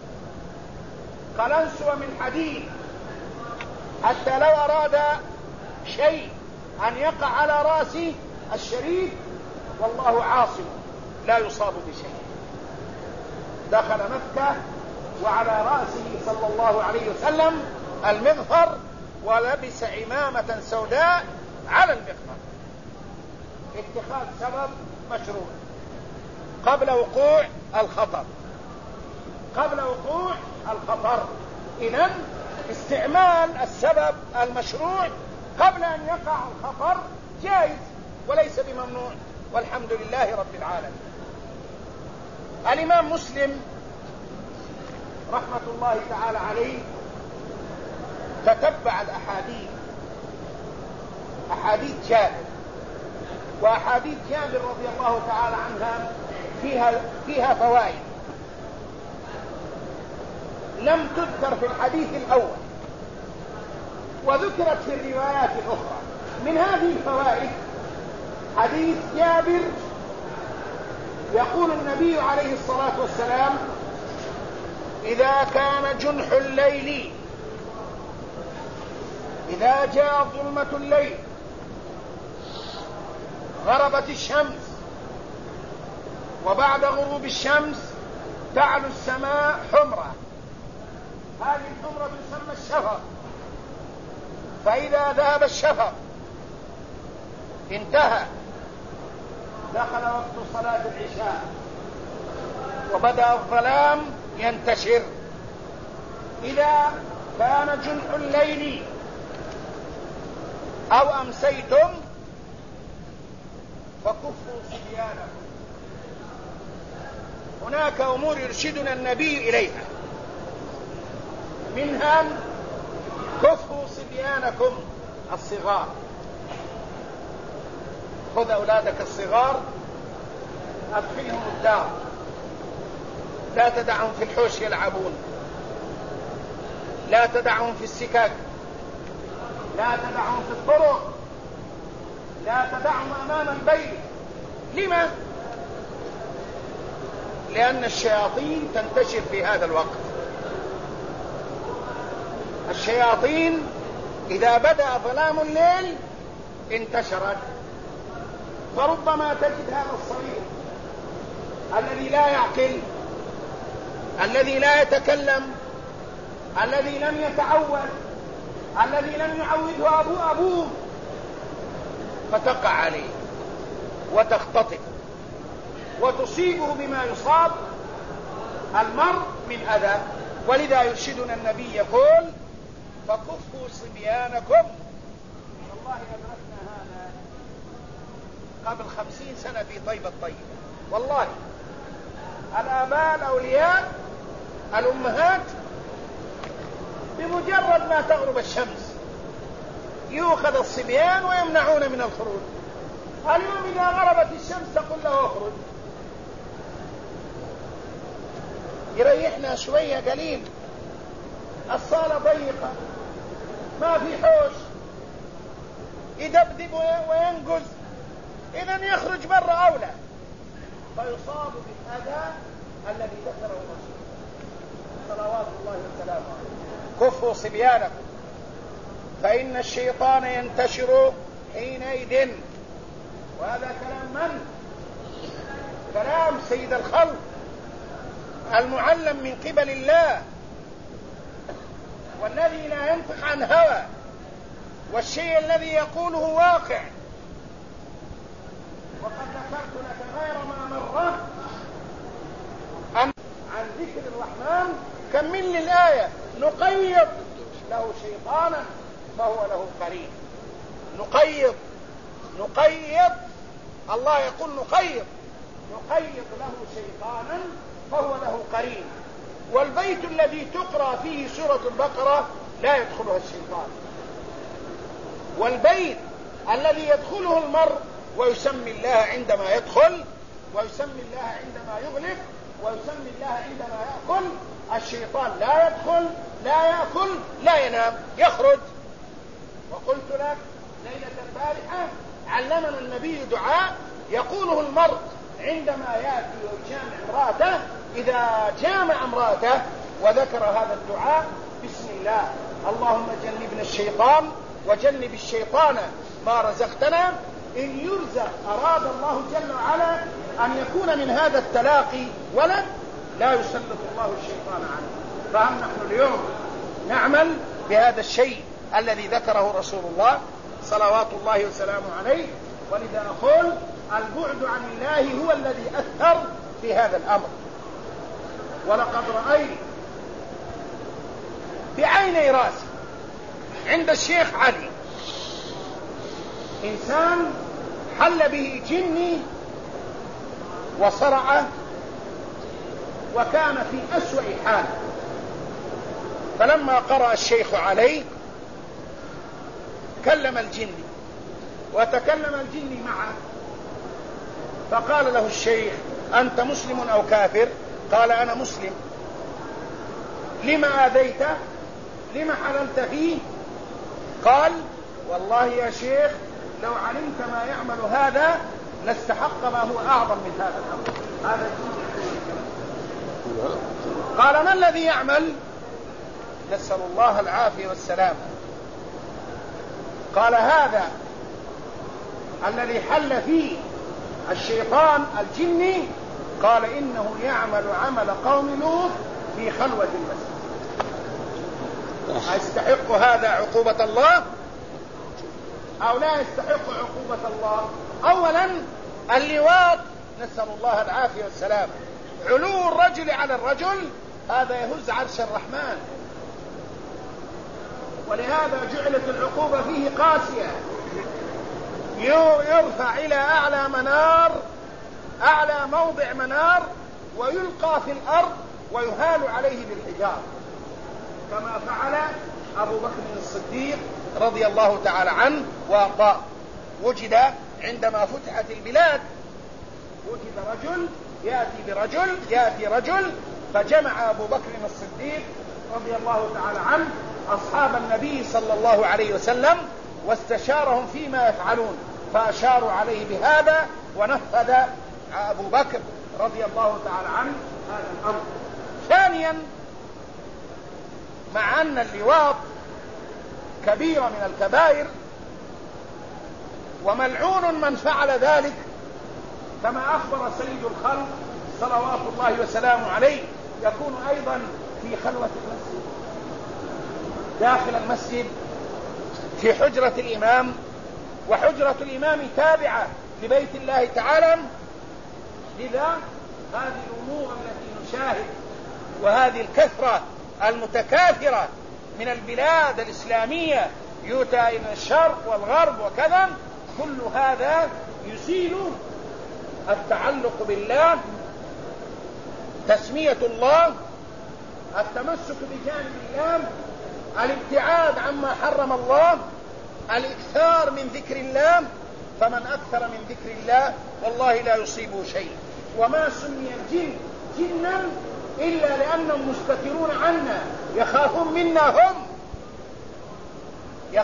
قلنسوة من حديد، حتى لو أراد شيء أن يقع على رأسه الشريف والله عاصم لا يصاب بشيء. دخل مكة وعلى رأسه صلى الله عليه وسلم المغفر، ولبس عمامة سوداء على المغفر. اتخاذ سبب مشروع قبل وقوع الخطر، قبل وقوع الخطر. إذن استعمال السبب المشروع قبل أن يقع الخطر جائز وليس بممنوع، والحمد لله رب العالمين. الإمام مسلم رحمة الله تعالى عليه تتبع أحاديث جابر، وأحاديث جابر رضي الله تعالى عنها فيها فوائد لم تذكر في الحديث الأول وذكرت في الروايات الأخرى. من هذه الفوائد حديث جابر يقول النبي عليه الصلاة والسلام: إذا كان جنح الليل، إذا جاء ظلمة الليل، غربت الشمس، وبعد غروب الشمس تعلو السماء حمرة، هذه الحمرة تسمى الشفق، فإذا ذهب الشفق انتهى، دخل وقت صلاة العشاء وبدأ الظلام ينتشر. إذا كان جنح الليل أو أمسيتم فكفوا صبيانكم. هناك أمور يرشدنا النبي إليها، منها كفوا صبيانكم الصغار. خذ أولادك الصغار أدخلهم الدار، لا تدعهم في الحوش يلعبون، لا تدعهم في السكك، لا تدعهم في الطرق، لا تدعهم أمام البيت. لما؟ لأن الشياطين تنتشر في هذا الوقت. الشياطين إذا بدأ ظلام الليل انتشرت، فربما تجد هذا الصغير الذي لا يعقل، الذي لا يتكلم، الذي لم يتعود، الذي لم يعوده أبوه، فتقع عليه وتختطف وتصيبه بما يصاب المرء من أذى. ولذا يرشدنا النبي يقول: فكفوا صبيانكم. والله أدركنا هذا قبل 50 سنة في طيبة الطيبة. والله الآباء الأولياء الأمهات بمجرد ما تغرب الشمس يؤخذ الصبيان ويمنعون من الخروج. اليوم إذا غربت الشمس تقول له اخرج، يريحنا شوية قليل، الصالة ضيقة، ما في حوش، يدبدب وينقز، إذن يخرج برا أولى. فيصاب بالأذى الذي ذكره الرسول صلوات الله وسلامه عليه. كفوا صبيانكم فإن الشيطان ينتشر حينئذ. وهذا كلام من؟ كلام سيد الخلق المعلم من قبل الله، والذي لا ينطق عن هوى، والشيء الذي يقوله واقع. وقد ذكرت لك غير ما مرة عن ذكر الرحمن كم من الآية نقيض له شيطانا فهو له قرين. نقيض الله يقول نقيض له شيطانا فهو له قرين. والبيت الذي تقرأ فيه سورة البقرة لا يدخلها الشيطان، والبيت الذي يدخله المرء ويسمي الله عندما يدخل، ويسمي الله عندما يغلق، ويسمي الله عندما يأكل، الشيطان لا يدخل لا يأكل لا ينام، يخرج. وقلت لك ليلة البارحة علمنا النبي دعاء يقوله المرء عندما يأتي ويجامع امرأته، إذا جامع امرأته وذكر هذا الدعاء: بسم الله اللهم جنبنا الشيطان وجنب الشيطان ما رزقتنا. إن يرزق أراد الله جل وعلا أن يكون من هذا التلاقي ولد لا يسلط الله الشيطان عنه. فهم نحن اليوم نعمل بهذا الشيء الذي ذكره رسول الله صلوات الله وسلامه عليه. ولذا أقول البعد عن الله هو الذي أثر في هذا الأمر. ولقد رأيت بعيني راسي عند الشيخ علي إنسان حل به جني وصرعه وكان في أسوأ حال. فلما قرأ الشيخ عليه كلم الجني وتكلم الجني معه، فقال له الشيخ: أنت مسلم أو كافر؟ قال: أنا مسلم. لما آذيته؟ لما حللت فيه؟ قال: والله يا شيخ لو علمت ما يعمل هذا لاستحق ما هو أعظم من هذا الأمر. هذا قال: ما الذي يعمل؟ نسأل الله العافية والسلام. قال: هذا الذي حل فيه الشيطان الجني، قال: إنه يعمل عمل قوم لوط في خلوة المسجد. أيستحق هذا عقوبة الله أو لا يستحق عقوبة الله؟ أولا اللواط، نسأل الله العافية والسلام، علو الرجل على الرجل، هذا يهز عرش الرحمن، ولهذا جعلت العقوبة فيه قاسية، يرفع إلى أعلى منار، أعلى موضع منار، ويلقى في الأرض ويهال عليه بالحجار، كما فعل أبو بكر الصديق رضي الله تعالى عنه وأرضاه. وجد عندما فتحت البلاد، وجد رجل يأتي رجل فجمع أبو بكر الصديق رضي الله تعالى عنه أصحاب النبي صلى الله عليه وسلم واستشارهم فيما يفعلون، فأشاروا عليه بهذا ونفذ أبو بكر رضي الله تعالى عنه هذا الأمر. ثانيا، مع أن اللواط كبيرة من الكبائر وملعون من فعل ذلك، كما أخبر سيد الخلق صلوات الله وسلامه عليه، يكون أيضا في خلوة المسجد، داخل المسجد في حجرة الإمام، وحجرة الإمام تابعة لبيت الله تعالى. لذا هذه الأمور التي نشاهد وهذه الكثرة المتكاثرة من البلاد الإسلامية يؤتى إلى الشرق والغرب وكذا، كل هذا يزيل التعلق بالله، تسمية الله، التمسك بجانب الله، الابتعاد عما حرم الله، الإكثار من ذكر الله. فمن أكثر من ذكر الله والله لا يصيبه شيء. وما سمي الجن جنا إلا لأنهم مستترون عنا، يخافون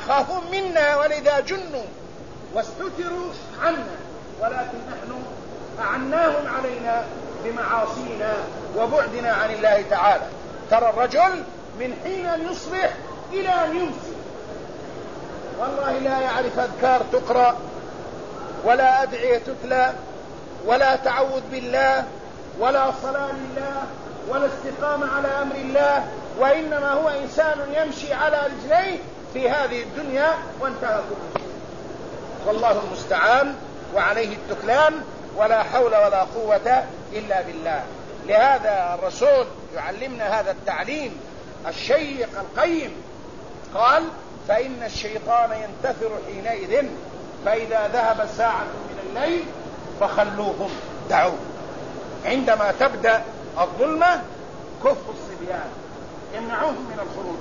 منا ولذا جنوا واستتروا عنا، ولكن نحن أعناهم علينا بمعاصينا وبعدنا عن الله تعالى. ترى الرجل من حين أن يصبح إلى أن يمسي والله لا يعرف أذكار تقرأ ولا أدعية تتلى ولا تعوذ بالله ولا صلاة لله ولا استقامة على أمر الله، وإنما هو إنسان يمشي على رجليه في هذه الدنيا وانتهى كل شيء. والله المستعان وعليه التكلان، ولا حول ولا قوة إلا بالله. لهذا الرسول يعلمنا هذا التعليم الشيق القيم، قال: فإن الشيطان ينتثر حينئذ، فإذا ذهب ساعة من الليل فخلوهم، دعوه. عندما تبدأ الظلمة كفوا الصبيان، يمنعوهم من الخروج،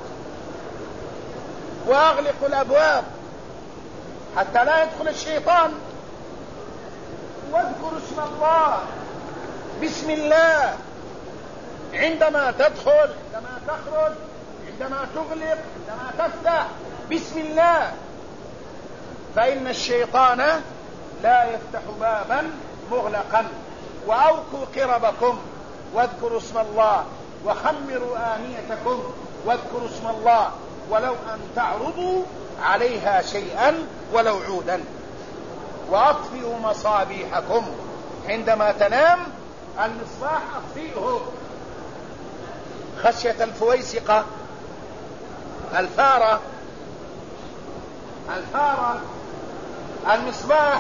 وأغلقوا الأبواب حتى لا يدخل الشيطان، واذكروا اسم الله، بسم الله، عندما تدخل، عندما تخرج، عندما تغلق، عندما تفتح، بسم الله. فإن الشيطان لا يفتح بابا مغلقا. وأوكوا قربكم واذكروا اسم الله، وخمروا آنيتكم واذكروا اسم الله، ولو أن تعرضوا عليها شيئا ولو عودا. وأطفئوا مصابيحكم، عندما تنام المصباح أطفئه، خشية الفويسقة، الفارة، المصباح.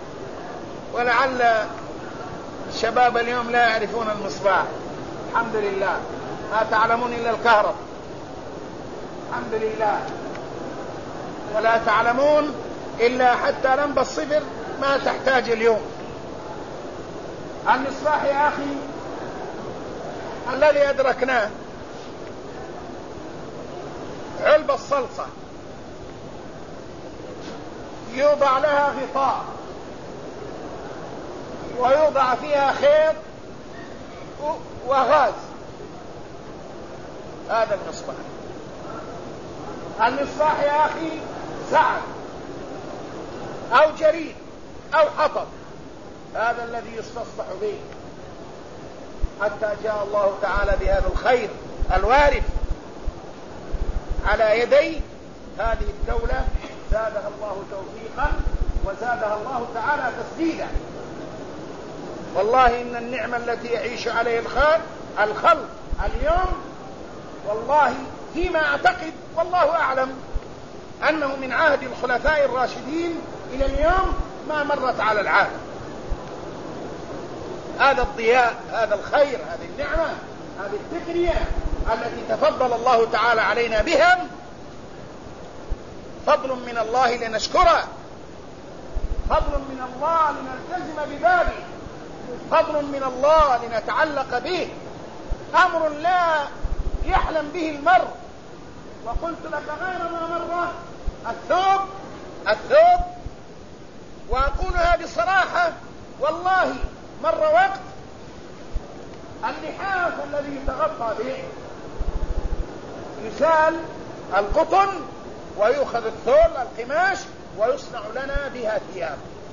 ولعل الشباب اليوم لا يعرفون المصباح، الحمد لله، ما تعلمون إلا الكهرب، الحمد لله، ولا تعلمون إلا حتى لمبة الصفر ما تحتاج اليوم. المصباح يا أخي الذي أدركناه علبة الصلصة يوضع لها غطاء ويوضع فيها خيط وغاز، هذا المصباح. المصباح يا أخي زعل أو جريد أو حطب، هذا الذي يستصبح به، حتى جاء الله تعالى بهذا الخير الوارث على يدي هذه الدولة، زادها الله توفيقا وزادها الله تعالى تسديدا. والله إن النعمة التي يعيش عليه الخلق اليوم، والله فيما أعتقد والله أعلم أنه من عهد الخلفاء الراشدين إلى اليوم ما مرت على العالم. هذا الضياء، هذا الخير، هذه النعمة، هذه التقنية التي تفضل الله تعالى علينا بها، فضل من الله لنشكره، فضل من الله لنلتزم ببابه، فضل من الله لنتعلق به، أمر لا يحلم به المرء. وقلت لك غير ما مرة الثوب، وأقولها بصراحة، والله مر وقت اللحاف الذي يتغطى به يزال القطن ويؤخذ الثول القماش ويصنع لنا بها ثياب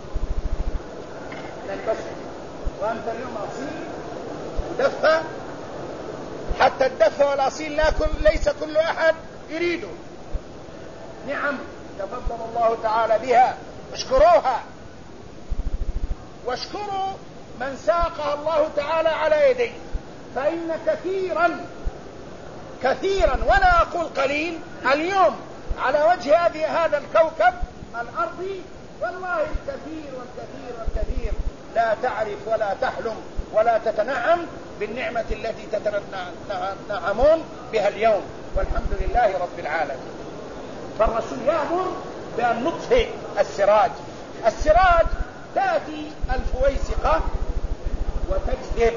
نلبسها، وأنت اليوم أصيل دفة، حتى الدفة والأصيل ليس كل أحد يريده. نعم تفضل الله تعالى بها، اشكروها، واشكروا من ساقها الله تعالى على يديه، فإن كثيرا ولا أقول قليل اليوم على وجه هذا الكوكب الأرضي، والله الكثير لا تعرف ولا تحلم ولا تتنعم بالنعمة التي تتنعمون بها اليوم، والحمد لله رب العالمين. فالرسول يأمر بأن نطفئ السراج تأتي الفويسقة وتجذب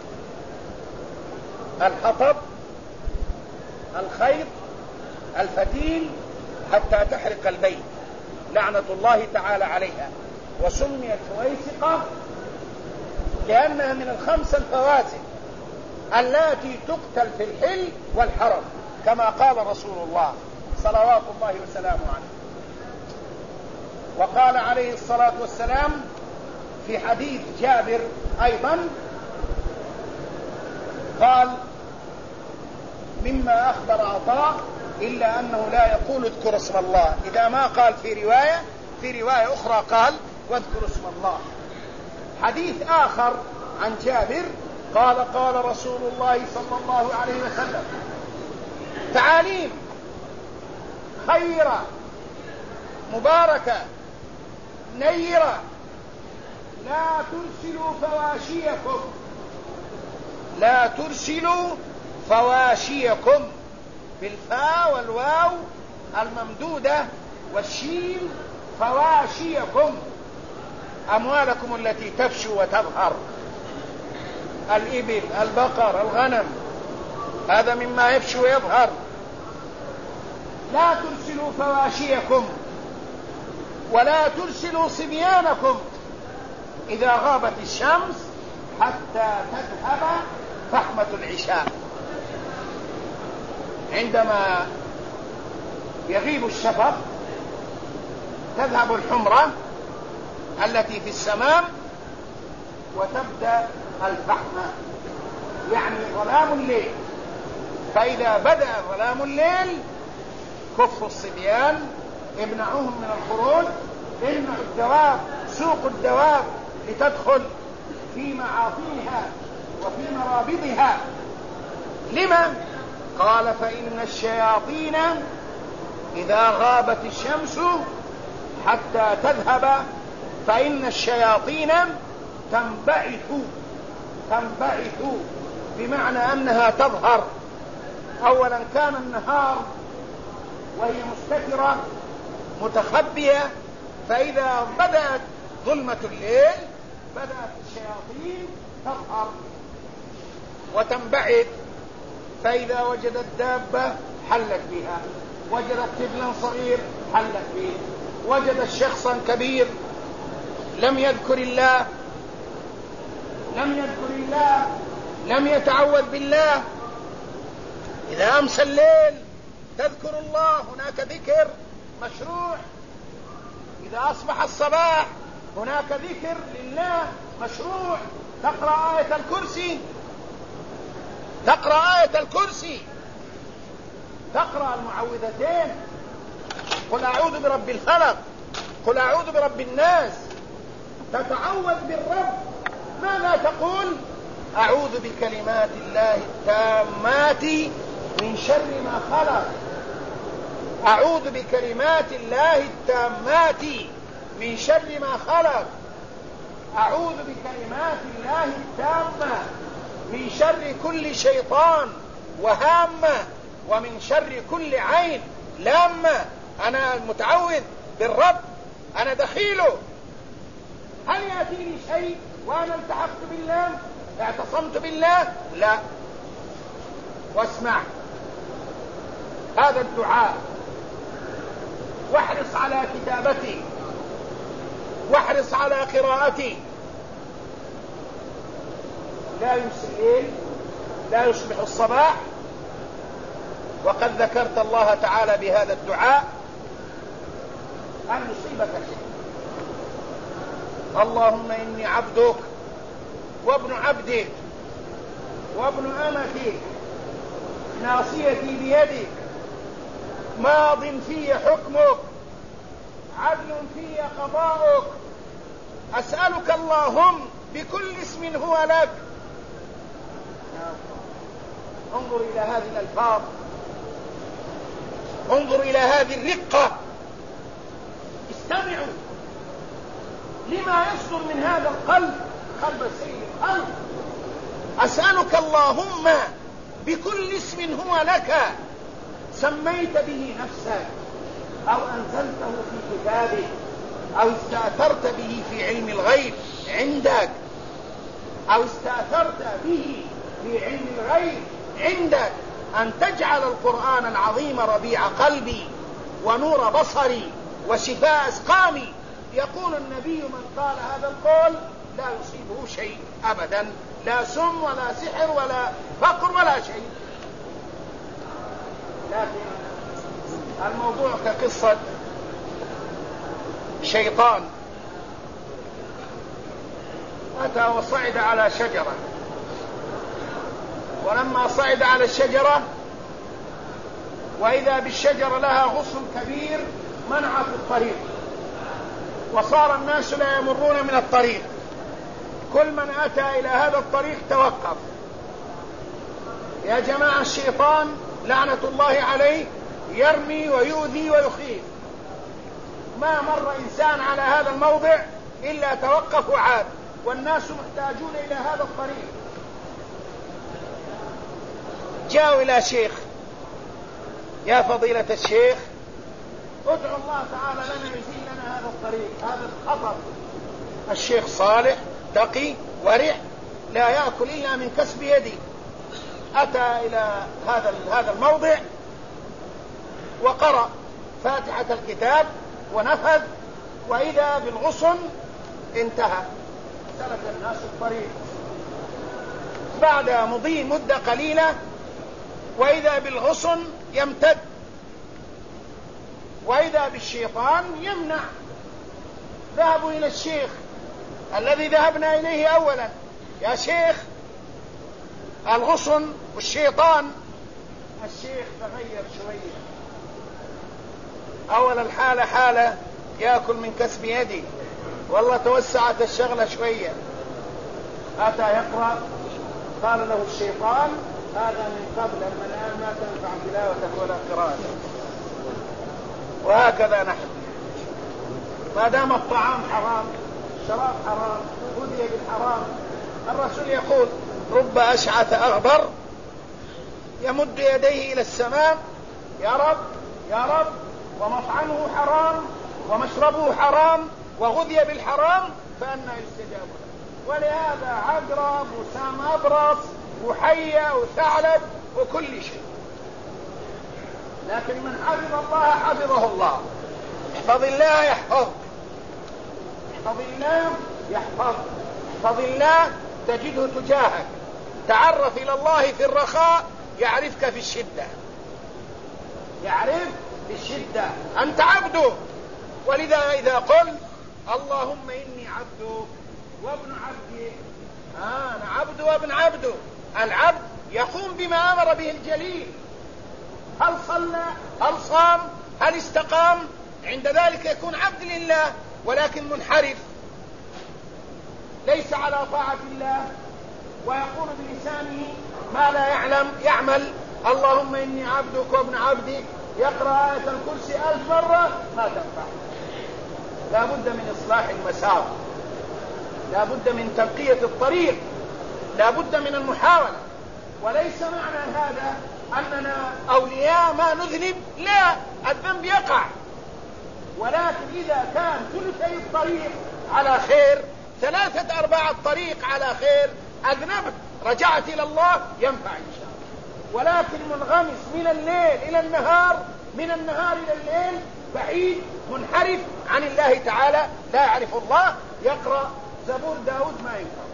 الحطب، الخيط، الفتيل، حتى تحرق البيت، لعنة الله تعالى عليها. وسميت فويسقة لأنها من الخمس الفواسق التي تقتل في الحل والحرم، كما قال رسول الله صلوات الله وسلامه عليه. وقال عليه الصلاة والسلام: في حديث جابر أيضا قال مما أخبر عطاء إلا أنه لا يقول اذكر اسم الله، إذا ما قال في رواية أخرى قال واذكر اسم الله. حديث آخر عن جابر قال قال رسول الله صلى الله عليه وسلم تعاليم خيرة مباركة نيرة لا ترسلوا فواشيكم بالفاء والواو الممدودة والشين، فواشيكم أموالكم التي تفشو وتظهر، الإبل البقر الغنم، هذا مما يفشو ويظهر. لا ترسلوا فواشيكم ولا ترسلوا صبيانكم إذا غابت الشمس حتى تذهب فحمة العشاء. عندما يغيب الشفق تذهب الحمرة التي في السماء وتبدأ الفحمة، يعني ظلام الليل. فإذا بدأ ظلام الليل كفوا الصبيان، امنعوهم من الخروج، امنعوا الدواب، سوقوا الدواب لتدخل في معاطيها وفي مرابضها. لما؟ قال فإن الشياطين إذا غابت الشمس حتى تذهب فإن الشياطين تنبعث بمعنى أنها تظهر. أولا كان النهار وهي مستترة متخبية، فإذا بدأت ظلمة الليل بدأت الشياطين تظهر وتنبعث. فإذا وجدت دابة حلت بها، وجدت طفلا صغير حلت به، وجدت شخصا كبير لم يذكر الله لم يتعوذ بالله. إذا أمسى الليل تذكر الله، هناك ذكر مشروع. إذا أصبح الصباح هناك ذكر لله مشروع. تقرأ آية الكرسي، تقرأ المعوذتين، قل أعوذ برب الفلق، قل أعوذ برب الناس، تتعوذ بالرب. ماذا تقول؟ أعوذ بكلمات الله التامات من شر ما خلق. أعوذ بكلمات الله التامات من شر ما خلق. أعوذ بكلمات الله التامة من شر كل شيطان وهامة ومن شر كل عين لامة. أنا متعوذ بالرب، أنا دخيله. هل يأتيني شيء وأنا التحقت بالله اعتصمت بالله؟ لا. واسمع هذا الدعاء، واحرص على كتابته، واحرص على قراءته. لا يمسي الليل، لا يصبح الصباح وقد ذكرت الله تعالى بهذا الدعاء أن يصيبك شيء. اللهم إني عبدك وابن عبدك وابن أمتك، ناصيتي بيدك، ماض في حكمك، عدل في قضاؤك. أسألك اللهم بكل اسم هو لك. انظر إلى هذه الألفاظ، انظر إلى هذه الرقة، استمعوا لما يصدر من هذا القلب، قلب السيد القلب. أسألك اللهم بكل اسم هو لك سميت به نفسك أو أنزلته في كتابك أو استأثرت به في علم الغيب عندك، أو استأثرت به في علم الغيب عندك، أن تجعل القرآن العظيم ربيع قلبي ونور بصري وشفاء أسقامي. يقول النبي من قال هذا القول لا يصيبه شيء أبدا، لا سم ولا سحر ولا فقر ولا شيء. لكن الموضوع كقصة شيطان أتى وصعد على شجرة، ولما صعد على الشجرة وإذا بالشجرة لها غصن كبير منعت الطريق، وصار الناس لا يمرون من الطريق، كل من أتى إلى هذا الطريق توقف. يا جماعة، الشيطان لعنة الله عليه يرمي ويؤذي ويخيف، ما مر إنسان على هذا الموضع إلا توقف وعاد، والناس محتاجون إلى هذا الطريق. جاءوا إلى شيخ: يا فضيلة الشيخ، ادعو الله تعالى لنا يزيل لنا هذا الطريق، هذا الخطر. الشيخ صالح تقي ورع، لا يأكل إلا من كسب يدي. أتى إلى هذا الموضع وقرأ فاتحة الكتاب ونفذ، وإذا بالغصن انتهى، سلك الناس الطريق. بعد مضي مدة قليلة وإذا بالغصن يمتد، وإذا بالشيطان يمنع. ذهبوا إلى الشيخ الذي ذهبنا إليه أولا: يا شيخ، الغصن والشيطان. الشيخ تغير شوية، أول الحالة حالة يأكل من كسب يدي، والله توسعت الشغلة شوية. أتى يقرأ، قال له الشيطان: هذا من قبل، أما الآن ما تنفع تلاوتك ولا قراءتك. وهكذا نحن، ما دام الطعام حرام، الشراب حرام، غذي بالحرام. الرسول يقول: رب أشعث أغبر يمد يديه إلى السماء: يا رب يا رب، ومطعمه حرام ومشربه حرام وغذي بالحرام، فأنى يستجاب له. ولهذا عقرب وسام أبرص وحية وثعلب وكل شيء. لكن من حفظ الله حفظه الله. احفظ الله يحفظ، احفظ الله يحفظ، احفظ الله تجده تجاهك. تعرف إلى الله في الرخاء يعرفك في الشدة، يعرف في الشدة. أنت عبده، ولذا إذا قلت اللهم إني عبدك وابن عبدك، أنا عبد وابن عبده. العبد يقوم بما أمر به الجليل، هل صلى، هل صام، هل استقام، عند ذلك يكون عبد لله، ولكن منحرف ليس على طاعة الله، ويقول بلسانه ما لا يعمل. اللهم إني عبدك وابن عبدك، يقرأ آية الكرسي 1000 مرة ما تنفع. لا بد من إصلاح المسار، لا بد من تنقية الطريق، لا بد من المحاولة. وليس معنى هذا أننا أولياء ما نذنب، لا، الذنب يقع، ولكن إذا كان ثلثي الطريق على خير، 3/4 الطريق على خير، أذنبت رجعت إلى الله، ينفع إن شاء الله. ولكن منغمس من الليل إلى النهار، من النهار إلى الليل، بعيد منحرف عن الله تعالى، لا يعرف الله، يقرأ زبور داود ما ينفع.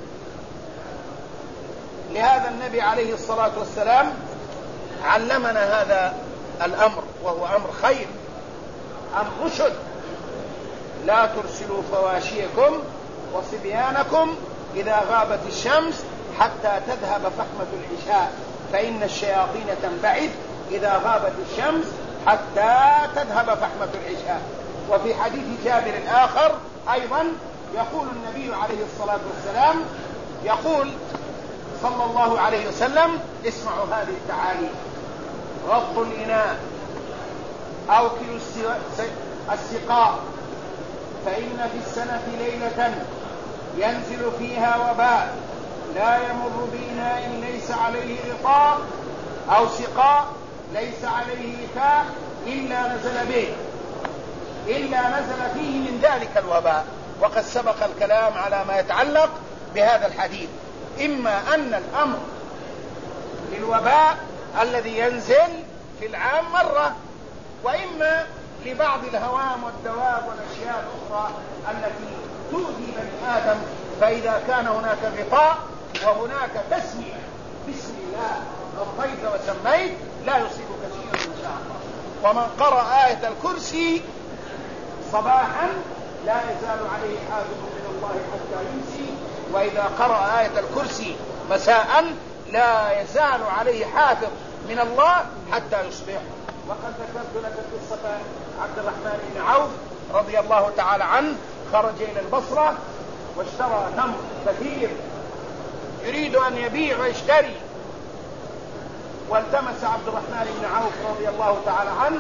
لهذا النبي عليه الصلاة والسلام علمنا هذا الأمر، وهو أمر خير، أمر رشد: لا ترسلوا فواشيكم وصبيانكم إذا غابت الشمس حتى تذهب فحمة العشاء، فإن الشياطين تنبعث إذا غابت الشمس حتى تذهب فحمة العشاء. وفي حديث جابر الآخر أيضا يقول النبي عليه الصلاة والسلام، يقول صلى الله عليه وسلم: اسمعوا هذه التعاليم: غض الإناء، أوكل السقاء، فإن في السنة ليلة ينزل فيها وباء لا يمر بإناء ليس عليه غطاء أو سقاء ليس عليه وكاء إلا نزل به، إلا نزل فيه من ذلك الوباء. وقد سبق الكلام على ما يتعلق بهذا الحديث، إما أن الأمر للوباء الذي ينزل في العام مرة، وإما لبعض الهوام والدواب والأشياء الأخرى التي تؤذي بني آدم. فإذا كان هناك غطاء وهناك تسمية بسم الله غطيت وسميت لا يصيبك شيء إن شاء الله. ومن قرأ آية الكرسي صباحا لا يزال عليه حافظ من الله حتى يمسي، وإذا قرأ آية الكرسي مساء لا يزال عليه حافظ من الله حتى يصبح. وقد ذكرت لك قصة عبد الرحمن بن عوف رضي الله تعالى عنه، خرج إلى البصرة واشترى تمر كثير يريد أن يبيع ويشتري، والتمس عبد الرحمن بن عوف رضي الله تعالى عنه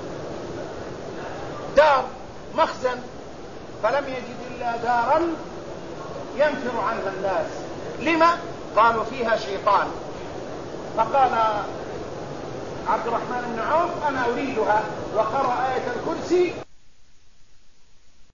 دار مخزن، فلم يجد إلا دارا ينفر عنها الناس. لما؟ قالوا فيها شيطان. فقال عبد الرحمن بن عوف أنا أريدها، وقرأ آية الكرسي